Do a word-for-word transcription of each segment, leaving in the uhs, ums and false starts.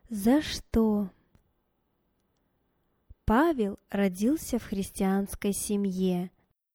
За что? Павел родился в христианской семье.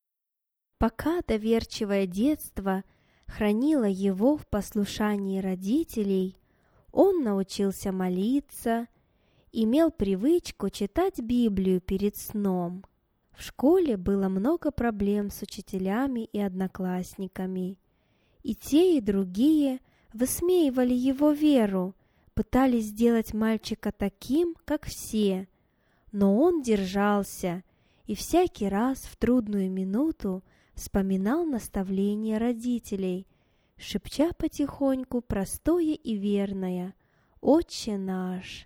Пока доверчивое детство хранило его в послушании родителей, он научился молиться, имел привычку читать Библию перед сном. В школе было много проблем с учителями и одноклассниками. И те, и другие высмеивали его веру, пытались сделать мальчика таким, как все. Но он держался и всякий раз в трудную минуту вспоминал наставления родителей, шепча потихоньку простое и верное «Отче наш».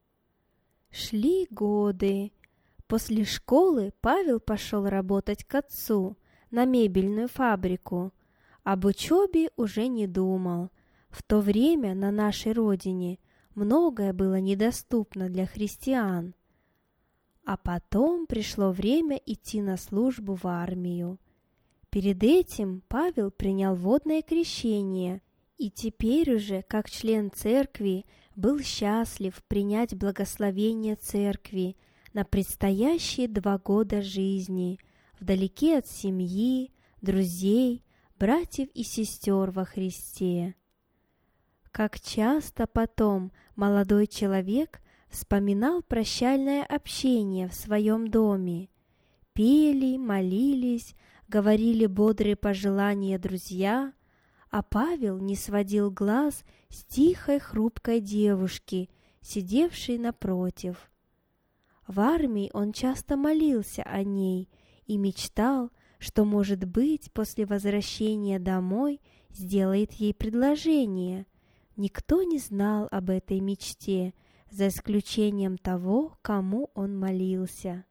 Шли годы. После школы Павел пошел работать к отцу на мебельную фабрику. Об учебе уже не думал. В то время на нашей родине многое было недоступно для христиан. А потом пришло время идти на службу в армию. Перед этим Павел принял водное крещение и теперь уже, как член церкви, был счастлив принять благословение церкви на предстоящие два года жизни, вдалеке от семьи, друзей, братьев и сестер во Христе. Как часто потом молодой человек вспоминал прощальное общение в своем доме. Пели, молились, говорили бодрые пожелания друзья, а Павел не сводил глаз с тихой хрупкой девушки, сидевшей напротив. В армии он часто молился о ней и мечтал, что, может быть, после возвращения домой сделает ей предложение. Никто не знал об этой мечте, за исключением того, кому он молился.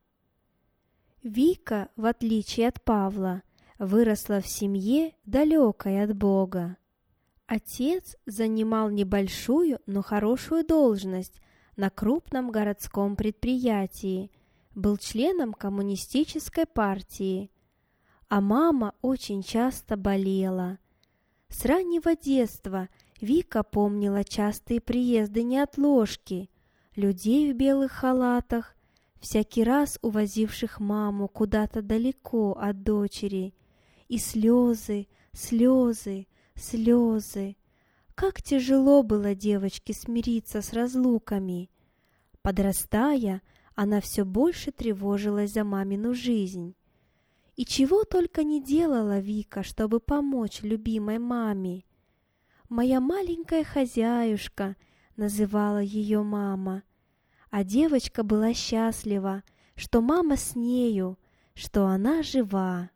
Вика, в отличие от Павла, выросла в семье, далекой от Бога. Отец занимал небольшую, но хорошую должность на крупном городском предприятии, был членом коммунистической партии, а мама очень часто болела. С раннего детства Вика помнила частые приезды неотложки, людей в белых халатах, всякий раз увозивших маму куда-то далеко от дочери, и слезы, слезы, слезы. Как тяжело было девочке смириться с разлуками. Подрастая, она все больше тревожилась за мамину жизнь. И чего только не делала Вика, чтобы помочь любимой маме. «Моя маленькая хозяюшка», — называла ее мама. А девочка была счастлива, что мама с нею, что она жива.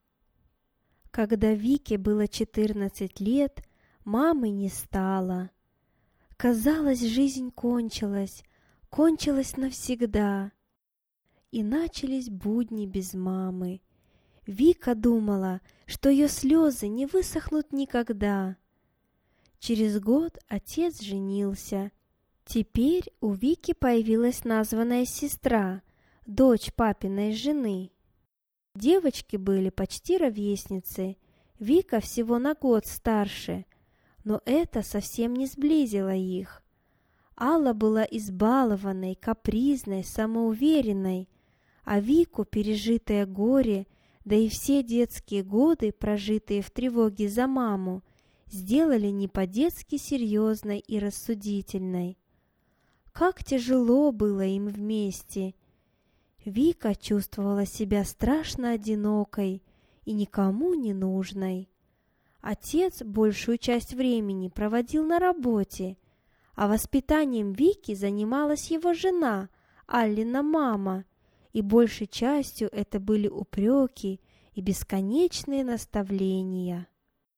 Когда Вике было четырнадцать лет, мамы не стало. Казалось, жизнь кончилась, кончилась навсегда. И начались будни без мамы. Вика думала, что ее слезы не высохнут никогда. Через год отец женился. Теперь у Вики появилась названная сестра, дочь папиной жены. Девочки были почти ровесницы, Вика всего на год старше, но это совсем не сблизило их. Алла была избалованной, капризной, самоуверенной, а Вику пережитое горе, да и все детские годы, прожитые в тревоге за маму, сделали не по-детски серьезной и рассудительной. Как тяжело было им вместе. Вика чувствовала себя страшно одинокой и никому не нужной. Отец большую часть времени проводил на работе, а воспитанием Вики занималась его жена, Аллина мама, и большей частью это были упреки и бесконечные наставления.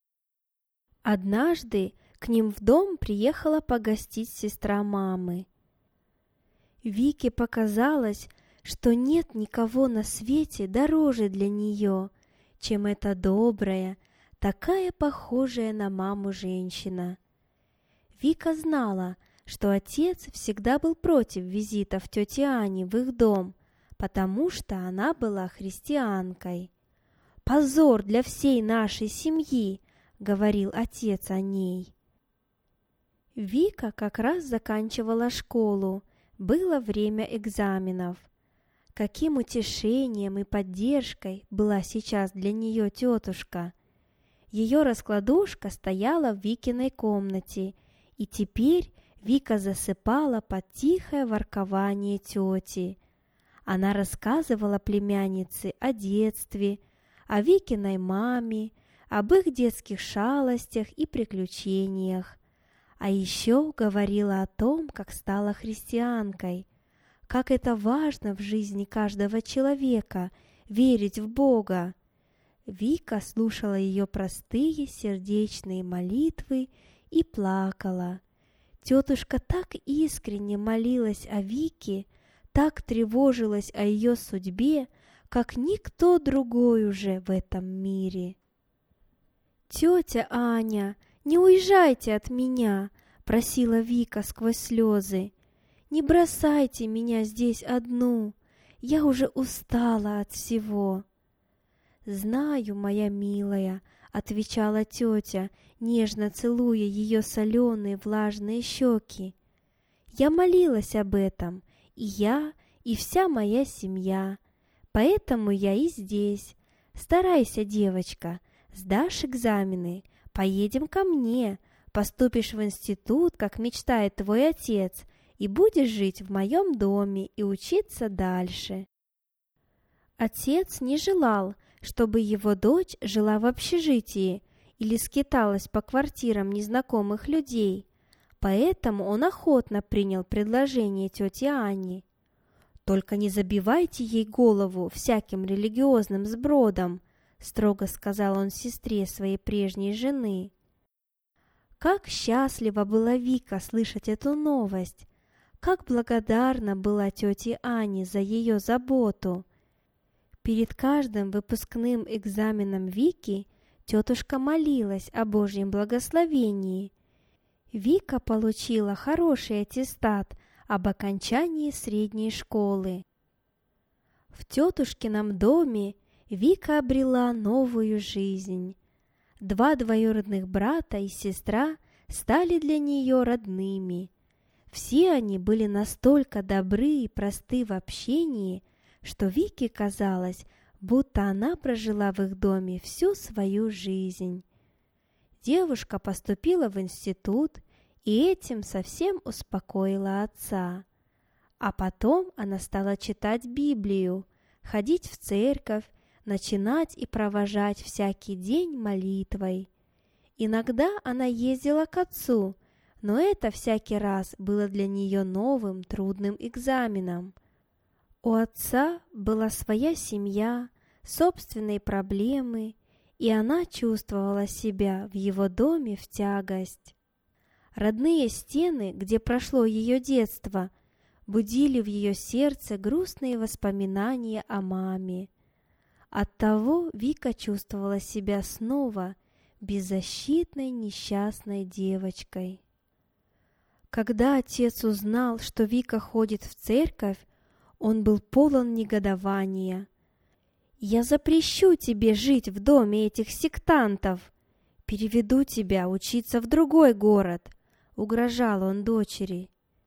Однажды к ним в дом приехала погостить сестра мамы. Вике показалось, что нет никого на свете дороже для нее, чем эта добрая, такая похожая на маму женщина. Вика знала, что отец всегда был против визитов тети Ани в их дом, потому что она была христианкой. «Позор для всей нашей семьи!» — говорил отец о ней. Вика как раз заканчивала школу, было время экзаменов. Каким утешением и поддержкой была сейчас для нее тетушка. Ее раскладушка стояла в Викиной комнате, и теперь Вика засыпала под тихое воркование тети. Она рассказывала племяннице о детстве, о Викиной маме, об их детских шалостях и приключениях. А еще говорила о том, как стала христианкой, как это важно в жизни каждого человека — верить в Бога. Вика слушала ее простые сердечные молитвы и плакала. Тетушка так искренне молилась о Вике, так тревожилась о ее судьбе, как никто другой уже в этом мире. «Тетя Аня, не уезжайте от меня!» — просила Вика сквозь слезы. «Не бросайте меня здесь одну, я уже устала от всего». «Знаю, моя милая», — отвечала тетя, нежно целуя ее соленые влажные щеки. «Я молилась об этом, и я, и вся моя семья, поэтому я и здесь. Старайся, девочка, сдашь экзамены, поедем ко мне, поступишь в институт, как мечтает твой отец, и будешь жить в моем доме и учиться дальше». Отец не желал, чтобы его дочь жила в общежитии или скиталась по квартирам незнакомых людей, поэтому он охотно принял предложение тети Ани. «Только не забивайте ей голову всяким религиозным сбродом», строго сказал он сестре своей прежней жены. Как счастлива была Вика слышать эту новость, как благодарна была тете Ане за ее заботу. Перед каждым выпускным экзаменом Вики тетушка молилась о Божьем благословении. Вика получила хороший аттестат об окончании средней школы. В тетушкином доме Вика обрела новую жизнь. Два двоюродных брата и сестра стали для нее родными. Все они были настолько добры и просты в общении, что Вике казалось, будто она прожила в их доме всю свою жизнь. Девушка поступила в институт и этим совсем успокоила отца. А потом она стала читать Библию, ходить в церковь, начинать и провожать всякий день молитвой. Иногда она ездила к отцу, но это всякий раз было для нее новым трудным экзаменом. У отца была своя семья, собственные проблемы, и она чувствовала себя в его доме в тягость. Родные стены, где прошло ее детство, будили в ее сердце грустные воспоминания о маме. Оттого Вика чувствовала себя снова беззащитной несчастной девочкой. Когда отец узнал, что Вика ходит в церковь, он был полон негодования. «Я запрещу тебе жить в доме этих сектантов, переведу тебя учиться в другой город», — угрожал он дочери.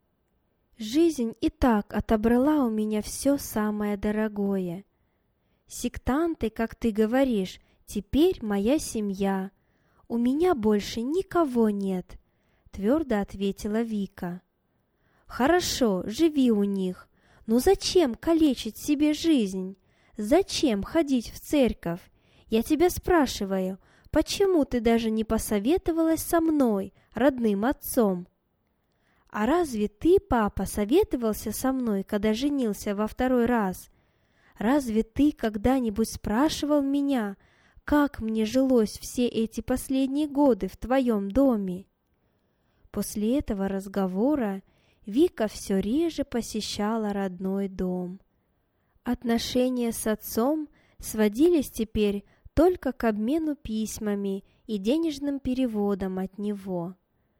«Жизнь и так отобрала у меня все самое дорогое. Сектанты, как ты говоришь, теперь моя семья. У меня больше никого нет», — твердо ответила Вика. «Хорошо, живи у них. Но зачем калечить себе жизнь? Зачем ходить в церковь? Я тебя спрашиваю, почему ты даже не посоветовалась со мной, родным отцом?» «А разве ты, папа, советовался со мной, когда женился во второй раз? Разве ты когда-нибудь спрашивал меня, как мне жилось все эти последние годы в твоем доме?» После этого разговора Вика все реже посещала родной дом. Отношения с отцом сводились теперь только к обмену письмами и денежным переводам от него.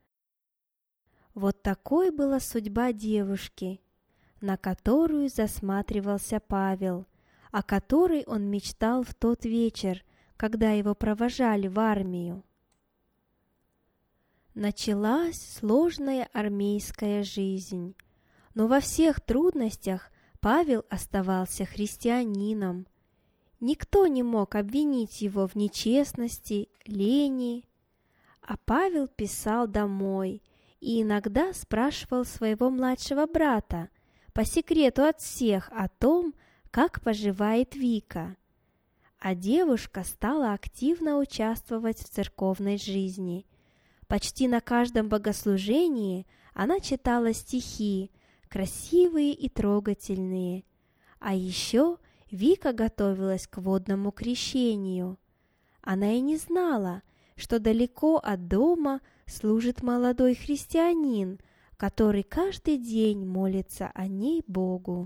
Вот такой была судьба девушки, на которую засматривался Павел, о которой он мечтал в тот вечер, когда его провожали в армию. Началась сложная армейская жизнь, но во всех трудностях Павел оставался христианином. Никто не мог обвинить его в нечестности, лени. А Павел писал домой и иногда спрашивал своего младшего брата по секрету от всех о том, как поживает Вика. А девушка стала активно участвовать в церковной жизни. Почти на каждом богослужении она читала стихи, красивые и трогательные. А еще Вика готовилась к водному крещению. Она и не знала, что далеко от дома служит молодой христианин, который каждый день молится о ней Богу.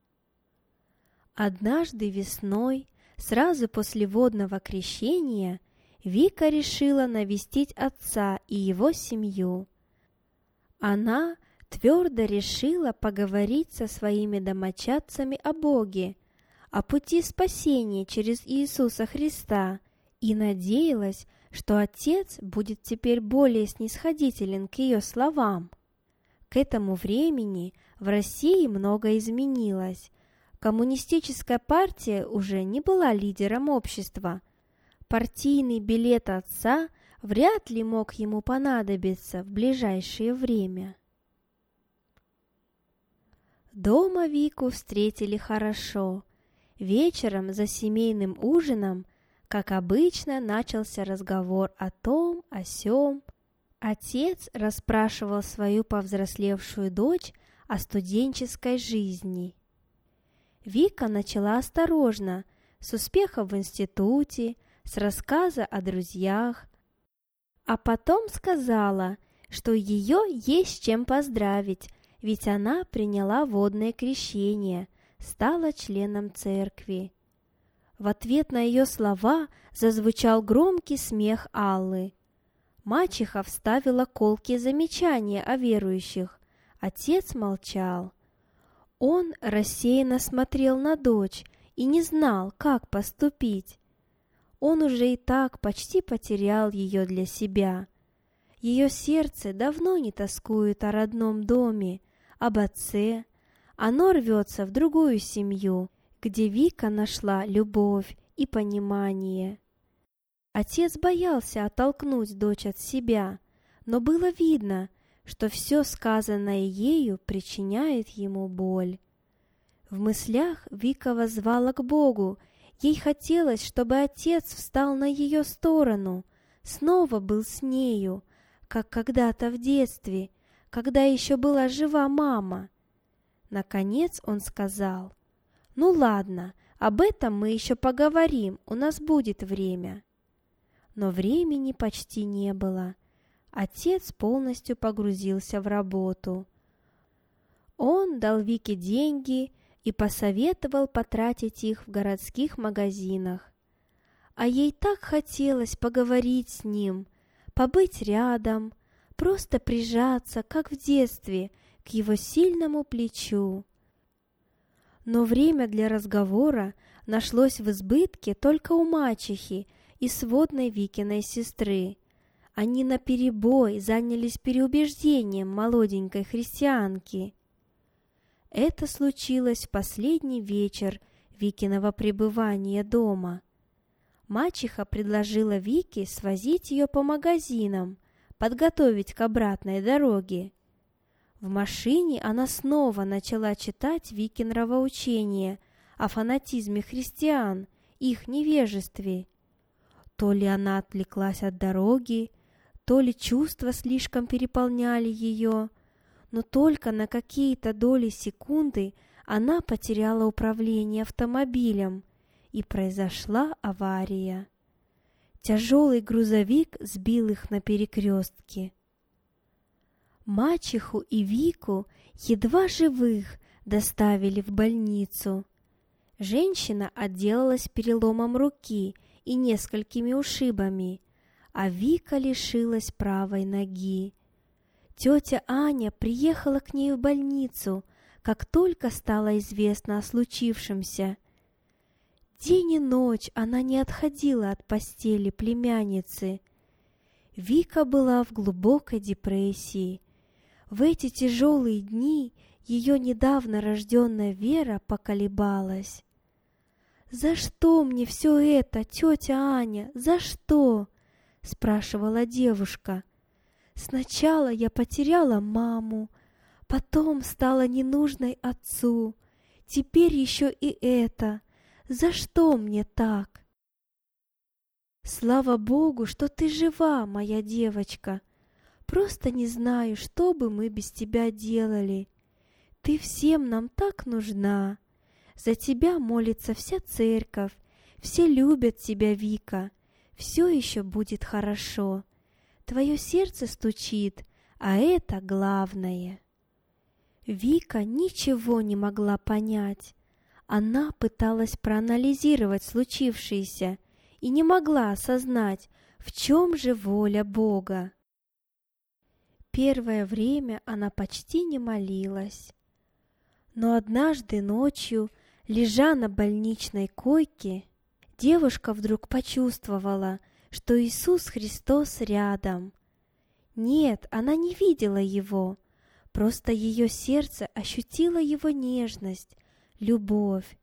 Однажды весной, сразу после водного крещения, Вика решила навестить отца и его семью. Она твердо решила поговорить со своими домочадцами о Боге, о пути спасения через Иисуса Христа, и надеялась, что отец будет теперь более снисходителен к ее словам. К этому времени в России многое изменилось. Коммунистическая партия уже не была лидером общества. Партийный билет отца вряд ли мог ему понадобиться в ближайшее время. Дома Вику встретили хорошо. Вечером за семейным ужином, как обычно, начался разговор о том, о сём. Отец расспрашивал свою повзрослевшую дочь о студенческой жизни. Вика начала осторожно, с успехов в институте, с рассказа о друзьях, а потом сказала, что ее есть чем поздравить, ведь она приняла водное крещение, стала членом церкви. В ответ на ее слова зазвучал громкий смех Аллы. Мачеха вставила колкие замечания о верующих. Отец молчал. Он рассеянно смотрел на дочь и не знал, как поступить. Он уже и так почти потерял ее для себя. Ее сердце давно не тоскует о родном доме, об отце. Оно рвется в другую семью, где Вика нашла любовь и понимание. Отец боялся оттолкнуть дочь от себя, но было видно, что все сказанное ею причиняет ему боль. В мыслях Вика воззвала к Богу. Ей хотелось, чтобы отец встал на ее сторону, снова был с нею, как когда-то в детстве, когда еще была жива мама. Наконец он сказал: «Ну ладно, об этом мы еще поговорим, у нас будет время». Но времени почти не было. Отец полностью погрузился в работу. Он дал Вике деньги и посоветовал потратить их в городских магазинах. А ей так хотелось поговорить с ним, побыть рядом, просто прижаться, как в детстве, к его сильному плечу. Но время для разговора нашлось в избытке только у мачехи и сводной Викиной сестры. Они наперебой занялись переубеждением молоденькой христианки. Это случилось в последний вечер Викиного пребывания дома. Мачеха предложила Вике свозить ее по магазинам, подготовить к обратной дороге. В машине она снова начала читать Викин нравоучение о фанатизме христиан, их невежестве. То ли она отвлеклась от дороги, то ли чувства слишком переполняли ее, но только на какие-то доли секунды она потеряла управление автомобилем, и произошла авария. Тяжелый грузовик сбил их на перекрестке. Мачеху и Вику едва живых доставили в больницу. Женщина отделалась переломом руки и несколькими ушибами, а Вика лишилась правой ноги. Тетя Аня приехала к ней в больницу, как только стало известно о случившемся. День и ночь она не отходила от постели племянницы. Вика была в глубокой депрессии. В эти тяжелые дни ее недавно рожденная вера поколебалась. «За что мне все это, тетя Аня, за что?» — спрашивала девушка. «Сначала я потеряла маму, потом стала ненужной отцу, теперь еще и это. За что мне так?» «Слава Богу, что ты жива, моя девочка. Просто не знаю, что бы мы без тебя делали. Ты всем нам так нужна. За тебя молится вся церковь, все любят тебя, Вика. Все еще будет хорошо. Твое сердце стучит, а это главное». Вика ничего не могла понять. Она пыталась проанализировать случившееся и не могла осознать, в чем же воля Бога. Первое время она почти не молилась. Но однажды ночью, лежа на больничной койке, девушка вдруг почувствовала, что Иисус Христос рядом. Нет, она не видела Его, просто ее сердце ощутило Его нежность, любовь.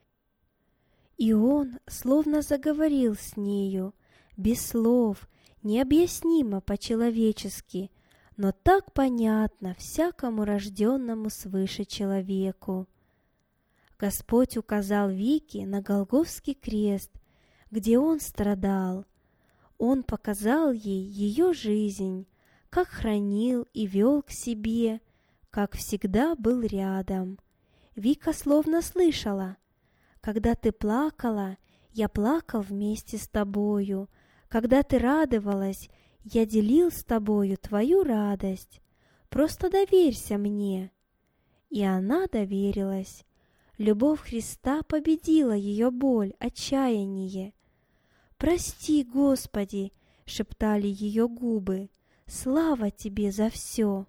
И Он словно заговорил с нею, без слов, необъяснимо по-человечески, но так понятно всякому рожденному свыше человеку. Господь указал Вике на Голгофский крест, где Он страдал. Он показал ей ее жизнь, как хранил и вел к себе, как всегда был рядом. Вика словно слышала: «Когда ты плакала, я плакал вместе с тобою. Когда ты радовалась, я делил с тобою твою радость. Просто доверься мне». И она доверилась. Любовь Христа победила ее боль, отчаяние. «Прости, Господи!» — шептали ее губы. «Слава Тебе за все!»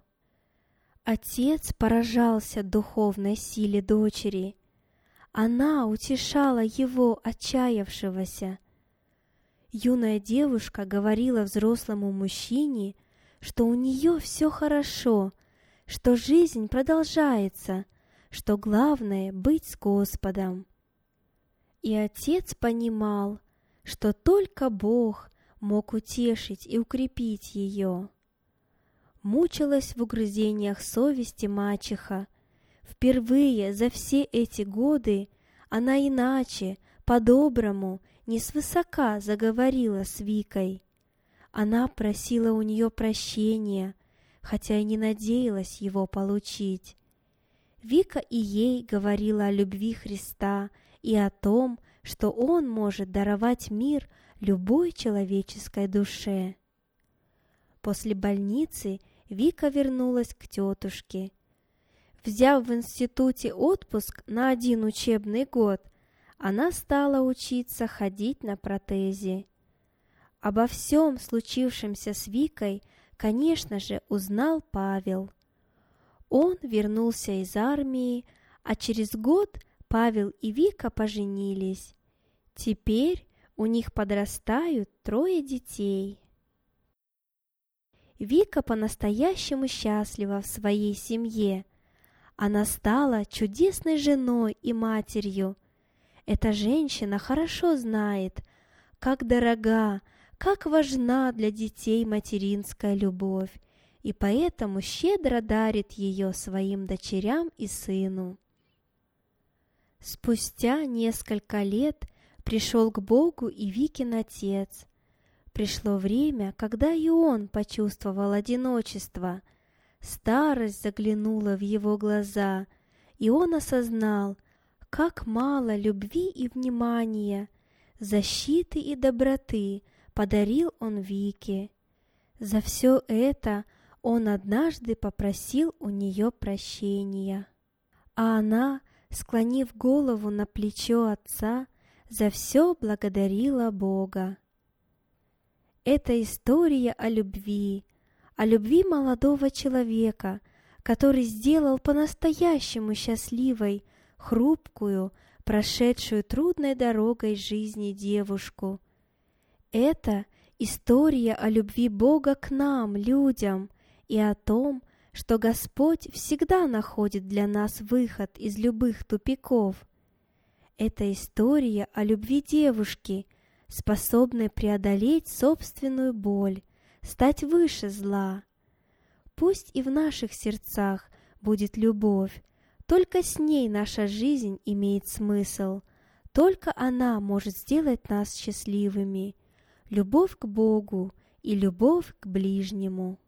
Отец поражался духовной силе дочери. Она утешала его, отчаявшегося. Юная девушка говорила взрослому мужчине, что у нее все хорошо, что жизнь продолжается, что главное — быть с Господом. И отец понимал, что только Бог мог утешить и укрепить ее. Мучилась в угрызениях совести мачеха. Впервые за все эти годы она иначе, по-доброму, не свысока заговорила с Викой. Она просила у нее прощения, хотя и не надеялась его получить. Вика и ей говорила о любви Христа и о том, что Он может даровать мир любой человеческой душе. После больницы Вика вернулась к тетушке. Взяв в институте отпуск на один учебный год, она стала учиться ходить на протезе. Обо всем случившемся с Викой, конечно же, узнал Павел. Он вернулся из армии, а через год Павел и Вика поженились. Теперь у них подрастают трое детей. Вика по-настоящему счастлива в своей семье. Она стала чудесной женой и матерью. Эта женщина хорошо знает, как дорога, как важна для детей материнская любовь, и поэтому щедро дарит ее своим дочерям и сыну. Спустя несколько лет пришел к Богу и Викин отец. Пришло время, когда и он почувствовал одиночество. Старость заглянула в его глаза, и он осознал, как мало любви и внимания, защиты и доброты подарил он Вике. За все это он однажды попросил у нее прощения. А она, склонив голову на плечо отца, за все благодарила Бога. Это история о любви, о любви молодого человека, который сделал по-настоящему счастливой хрупкую, прошедшую трудной дорогой жизни девушку. Это История о любви Бога к нам, людям, и о том, что Господь всегда находит для нас выход из любых тупиков. Это история о любви девушки, способной преодолеть собственную боль, стать выше зла. Пусть и в наших сердцах будет любовь, только с ней наша жизнь имеет смысл, только она может сделать нас счастливыми. Любовь к Богу и любовь к ближнему.